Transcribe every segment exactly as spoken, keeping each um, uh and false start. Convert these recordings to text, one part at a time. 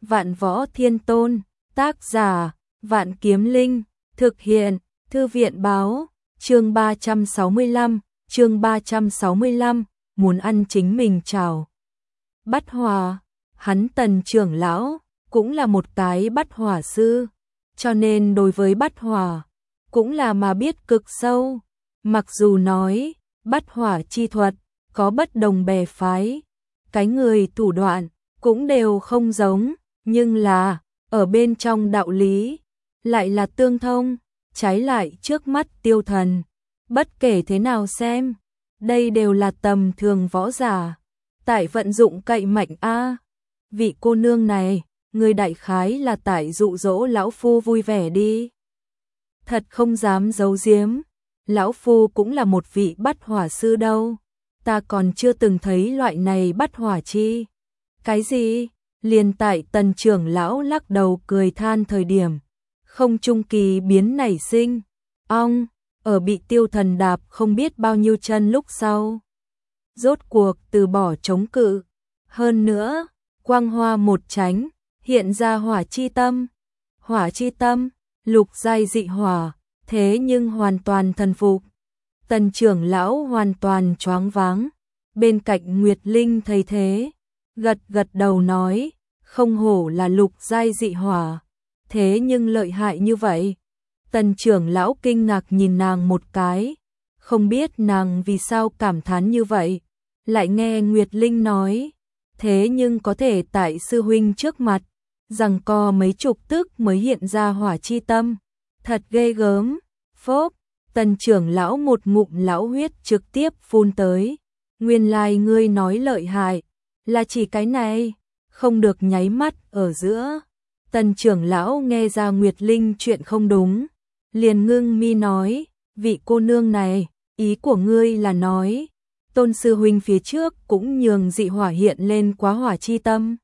Vạn Võ Thiên Tôn, tác giả, Vạn Kiếm Linh, thực hiện, Thư viện báo, chương ba trăm sáu mươi lăm, chương ba trăm sáu mươi lăm, muốn ăn chính mình chảo. Bắt hỏa, hắn Tần trưởng lão, cũng là một cái bắt hỏa sư, cho nên đối với bắt hỏa, cũng là mà biết cực sâu. Mặc dù nói, bắt hỏa chi thuật, có bất đồng bè phái, cái người thủ đoạn, cũng đều không giống, nhưng là, ở bên trong đạo lý, lại là tương thông, trái lại trước mắt Tiêu Thần. Bất kể thế nào xem, đây đều là tầm thường võ giả, tại vận dụng cậy mạnh a. Vị cô nương này, người đại khái là tại dụ dỗ lão phu vui vẻ đi. Thật không dám giấu giếm, lão phu cũng là một vị bắt hỏa sư đâu, ta còn chưa từng thấy loại này bắt hỏa chi. Cái gì? Liền tại Tần trưởng lão lắc đầu cười than thời điểm, không trung kỳ biến nảy sinh, ong, ở bị Tiêu Thần đạp không biết bao nhiêu chân lúc sau. Rốt cuộc từ bỏ chống cự, hơn nữa, quang hoa một tránh, hiện ra hỏa chi tâm. Hỏa chi tâm, lục giai dị hỏa, thế nhưng hoàn toàn thần phục. Tần trưởng lão hoàn toàn choáng váng, bên cạnh Nguyệt Linh thấy thế, gật gật đầu nói, không hổ là lục giai dị hỏa, thế nhưng lợi hại như vậy. Tần trưởng lão kinh ngạc nhìn nàng một cái, không biết nàng vì sao cảm thán như vậy, lại nghe Nguyệt Linh nói, thế nhưng có thể tại sư huynh trước mặt, rằng co mấy chục tức mới hiện ra hỏa chi tâm, thật ghê gớm. Phốp, Tần trưởng lão một ngụm lão huyết trực tiếp phun tới, nguyên lai ngươi nói lợi hại, là chỉ cái này, không được nháy mắt ở giữa. Tần trưởng lão nghe ra Nguyệt Linh chuyện không đúng, liền ngưng mi nói, vị cô nương này, ý của ngươi là nói, Tôn sư huynh phía trước cũng nhường dị hỏa hiện lên quá hỏa chi tâm.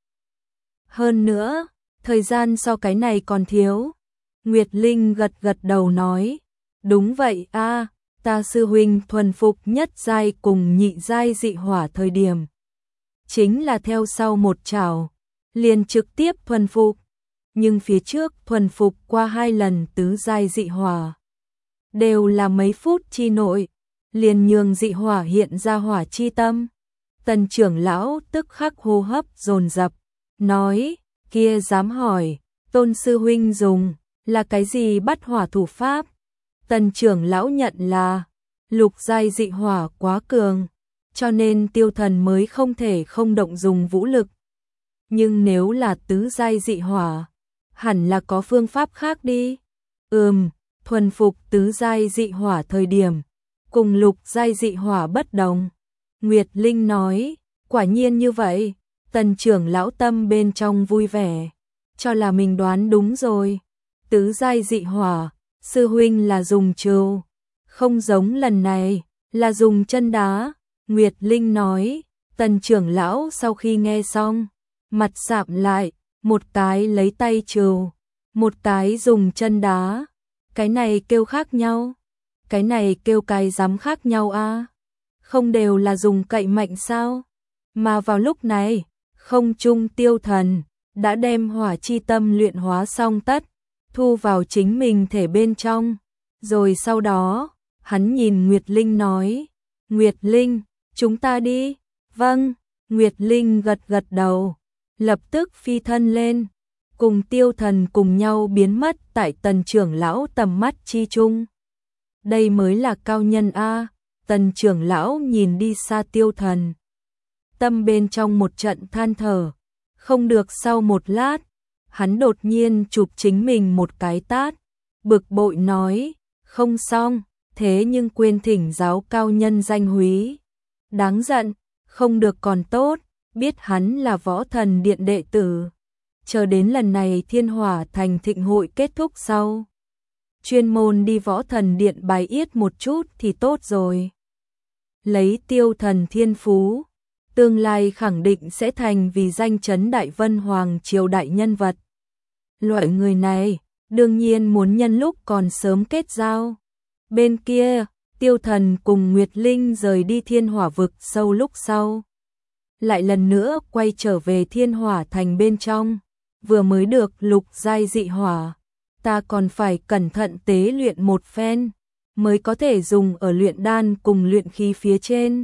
Hơn nữa, thời gian so cái này còn thiếu. Nguyệt Linh gật gật đầu nói, đúng vậy a, ta sư huynh thuần phục nhất giai cùng nhị giai dị hỏa thời điểm, chính là theo sau một chảo, liền trực tiếp thuần phục, nhưng phía trước thuần phục qua hai lần tứ giai dị hỏa, đều là mấy phút chi nội, liền nhường dị hỏa hiện ra hỏa chi tâm. Tần trưởng lão tức khắc hô hấp dồn dập, nói, kia dám hỏi, Tôn sư huynh dùng là cái gì bắt hỏa thủ pháp? Tần trưởng lão nhận là lục giai dị hỏa quá cường, cho nên Tiêu Thần mới không thể không động dùng vũ lực. Nhưng nếu là tứ giai dị hỏa, hẳn là có phương pháp khác đi. Ừm, thuần phục tứ giai dị hỏa thời điểm, cùng lục giai dị hỏa bất đồng. Nguyệt Linh nói, quả nhiên như vậy. Tần trưởng lão tâm bên trong vui vẻ, cho là mình đoán đúng rồi. Tứ giai dị hỏa, sư huynh là dùng trưu, không giống lần này, là dùng chân đá. Nguyệt Linh nói, Tần trưởng lão sau khi nghe xong, mặt sạm lại, một cái lấy tay trưu, một cái dùng chân đá. Cái này kêu khác nhau, cái này kêu cái dám khác nhau a? Không đều là dùng cậy mạnh sao? Mà vào lúc này, không trung Tiêu Thần đã đem hỏa chi tâm luyện hóa xong tất, thu vào chính mình thể bên trong. Rồi sau đó, hắn nhìn Nguyệt Linh nói, Nguyệt Linh, chúng ta đi. Vâng, Nguyệt Linh gật gật đầu, lập tức phi thân lên, cùng Tiêu Thần cùng nhau biến mất tại Tần trưởng lão tầm mắt chi chung. Đây mới là cao nhân a. Tần trưởng lão nhìn đi xa Tiêu Thần, tâm bên trong một trận than thở, không được. Sau một lát, hắn đột nhiên chụp chính mình một cái tát, bực bội nói, không xong, thế nhưng quên thỉnh giáo cao nhân danh húy. Đáng giận, không được còn tốt, biết hắn là Võ Thần Điện đệ tử. Chờ đến lần này Thiên Hỏa Thành thịnh hội kết thúc sau, chuyên môn đi Võ Thần Điện bài yết một chút thì tốt rồi. Lấy Tiêu Thần thiên phú, tương lai khẳng định sẽ thành vì danh chấn Đại Vân Hoàng triều đại nhân vật. Loại người này, đương nhiên muốn nhân lúc còn sớm kết giao. Bên kia, Tiêu Thần cùng Nguyệt Linh rời đi Thiên Hỏa vực sâu lúc sau, lại lần nữa quay trở về Thiên Hỏa Thành bên trong. vừa mới được lục giai dị hỏa, ta còn phải cẩn thận tế luyện một phen, mới có thể dùng ở luyện đan cùng luyện khí phía trên.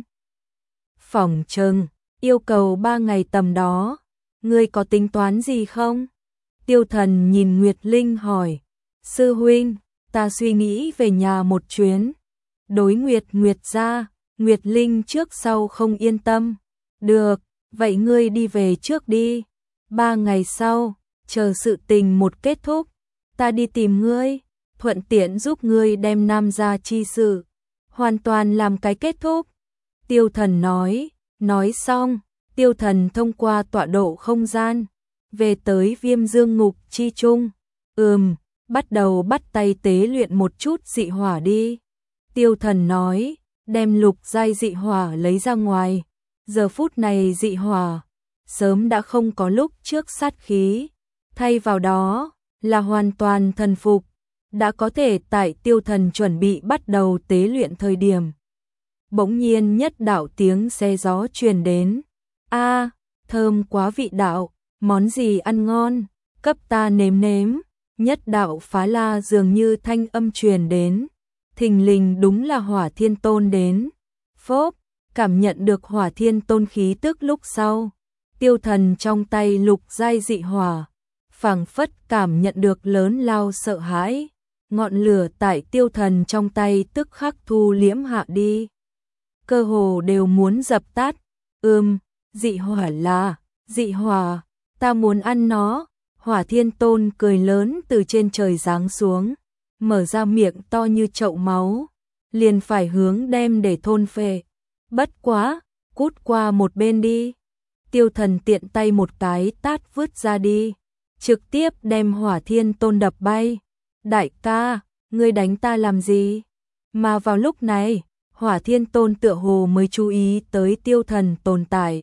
Phỏng chừng, yêu cầu ba ngày tầm đó, ngươi có tính toán gì không? Tiêu Thần nhìn Nguyệt Linh hỏi, sư huynh, ta suy nghĩ về nhà một chuyến. Đối Nguyệt Nguyệt ra, Nguyệt Linh trước sau không yên tâm. Được, vậy ngươi đi về trước đi. Ba ngày sau, chờ sự tình một kết thúc, ta đi tìm ngươi, thuận tiện giúp ngươi đem Nam gia chi sự hoàn toàn làm cái kết thúc. Tiêu Thần nói, nói xong, Tiêu Thần thông qua tọa độ không gian, về tới Viêm Dương Ngục chi trung. Ừm, bắt đầu bắt tay tế luyện một chút dị hỏa đi. Tiêu Thần nói, đem lục giai dị hỏa lấy ra ngoài. Giờ phút này dị hỏa sớm đã không có lúc trước sát khí, thay vào đó là hoàn toàn thần phục, đã có thể tại Tiêu Thần chuẩn bị bắt đầu tế luyện thời điểm. Bỗng nhiên nhất đạo tiếng xe gió truyền đến. A, thơm quá vị đạo, món gì ăn ngon, cấp ta nếm nếm. Nhất đạo phá la dường như thanh âm truyền đến, thình lình đúng là Hỏa Thiên Tôn đến. Phốp, cảm nhận được Hỏa Thiên Tôn khí tức lúc sau, Tiêu Thần trong tay lục giai dị hỏa, phảng phất cảm nhận được lớn lao sợ hãi, ngọn lửa tại Tiêu Thần trong tay tức khắc thu liễm hạ đi, cơ hồ đều muốn dập tắt. Ừm, dị hỏa là, dị hỏa, ta muốn ăn nó. Hỏa Thiên Tôn cười lớn từ trên trời giáng xuống, mở ra miệng to như chậu máu, liền phải hướng đem để thôn phệ. Bất quá, cút qua một bên đi. Tiêu Thần tiện tay một cái tát vứt ra đi, trực tiếp đem Hỏa Thiên Tôn đập bay. Đại ca, ngươi đánh ta làm gì? Mà vào lúc này, Hỏa Thiên Tôn tựa hồ mới chú ý tới Tiêu Thần tồn tại.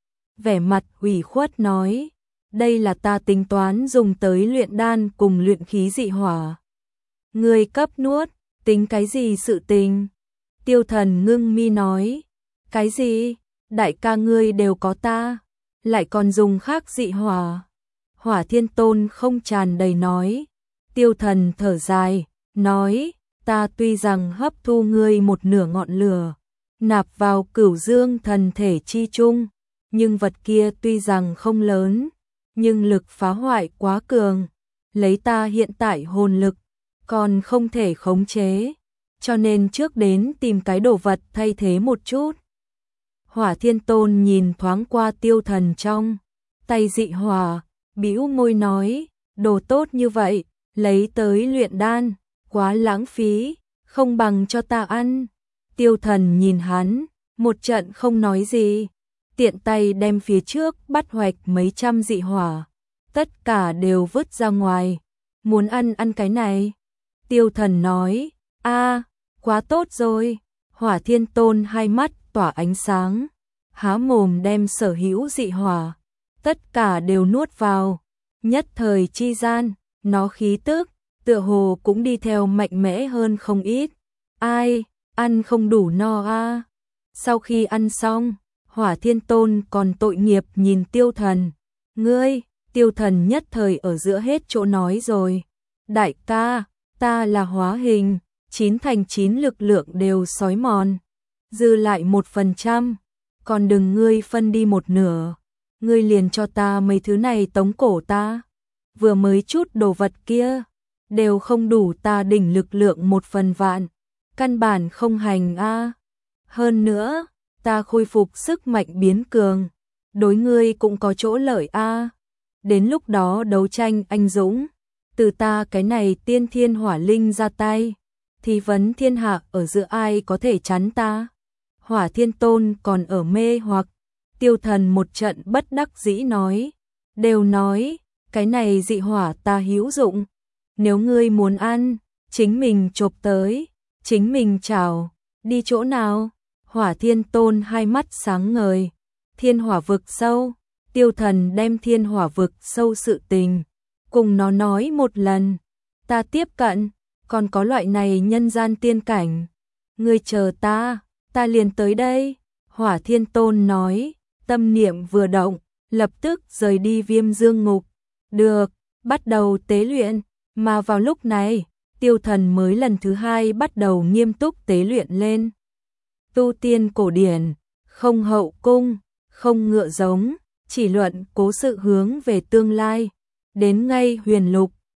Vẻ mặt ủy khuất nói, đây là ta tính toán dùng tới luyện đan cùng luyện khí dị hỏa. Ngươi cấp nuốt, tính cái gì sự tình? Tiêu Thần ngưng mi nói, cái gì? Đại ca ngươi đều có ta, lại còn dùng khác dị hỏa. Hỏa Thiên Tôn không tràn đầy nói. Tiêu Thần thở dài, nói, ta tuy rằng hấp thu ngươi một nửa ngọn lửa, nạp vào Cửu Dương thần thể chi chung, nhưng vật kia tuy rằng không lớn, nhưng lực phá hoại quá cường, lấy ta hiện tại hồn lực, còn không thể khống chế, cho nên trước đến tìm cái đồ vật thay thế một chút. Hỏa Thiên Tôn nhìn thoáng qua Tiêu Thần trong tay dị hỏa, bĩu môi nói, đồ tốt như vậy, lấy tới luyện đan, quá lãng phí, không bằng cho ta ăn. Tiêu Thần nhìn hắn, một trận không nói gì, tiện tay đem phía trước bắt hoạch mấy trăm dị hỏa, tất cả đều vứt ra ngoài. Muốn ăn ăn cái này. Tiêu Thần nói, a, quá tốt rồi. Hỏa Thiên Tôn hai mắt tỏa ánh sáng, há mồm đem sở hữu dị hỏa, tất cả đều nuốt vào. Nhất thời chi gian, nó khí tức, tựa hồ cũng đi theo mạnh mẽ hơn không ít. Ai, ăn không đủ no a. Sau khi ăn xong, Hỏa Thiên Tôn còn tội nghiệp nhìn Tiêu Thần. Ngươi, Tiêu Thần nhất thời ở giữa hết chỗ nói rồi. Đại ca, ta là hóa hình, chín thành chín lực lượng đều xói mòn, dư lại một phần trăm, còn đừng ngươi phân đi một nửa. Ngươi liền cho ta mấy thứ này tống cổ ta. Vừa mới chút đồ vật kia, đều không đủ ta đỉnh lực lượng một phần vạn, căn bản không hành a. Hơn nữa, ta khôi phục sức mạnh biến cường, đối ngươi cũng có chỗ lợi a. Đến lúc đó đấu tranh anh dũng, từ ta cái này tiên thiên hỏa linh ra tay, thì vấn thiên hạ ở giữa ai có thể chắn ta. Hỏa Thiên Tôn còn ở mê hoặc. Tiêu Thần một trận bất đắc dĩ nói, đều nói, cái này dị hỏa ta hữu dụng, nếu ngươi muốn ăn, chính mình chộp tới, chính mình chào, đi chỗ nào? Hỏa Thiên Tôn hai mắt sáng ngời, thiên hỏa vực sâu. Tiêu Thần đem thiên hỏa vực sâu sự tình cùng nó nói một lần. Ta tiếp cận, còn có loại này nhân gian tiên cảnh, ngươi chờ ta, ta liền tới đây. Hỏa Thiên Tôn nói, tâm niệm vừa động, lập tức rời đi Viêm Dương Ngục. được, bắt đầu tế luyện, mà vào lúc này, Tiêu Thần mới lần thứ hai bắt đầu nghiêm túc tế luyện lên. Tu tiên cổ điển, không hậu cung, không ngựa giống, chỉ luận cố sự hướng về tương lai, đến ngay huyền lục,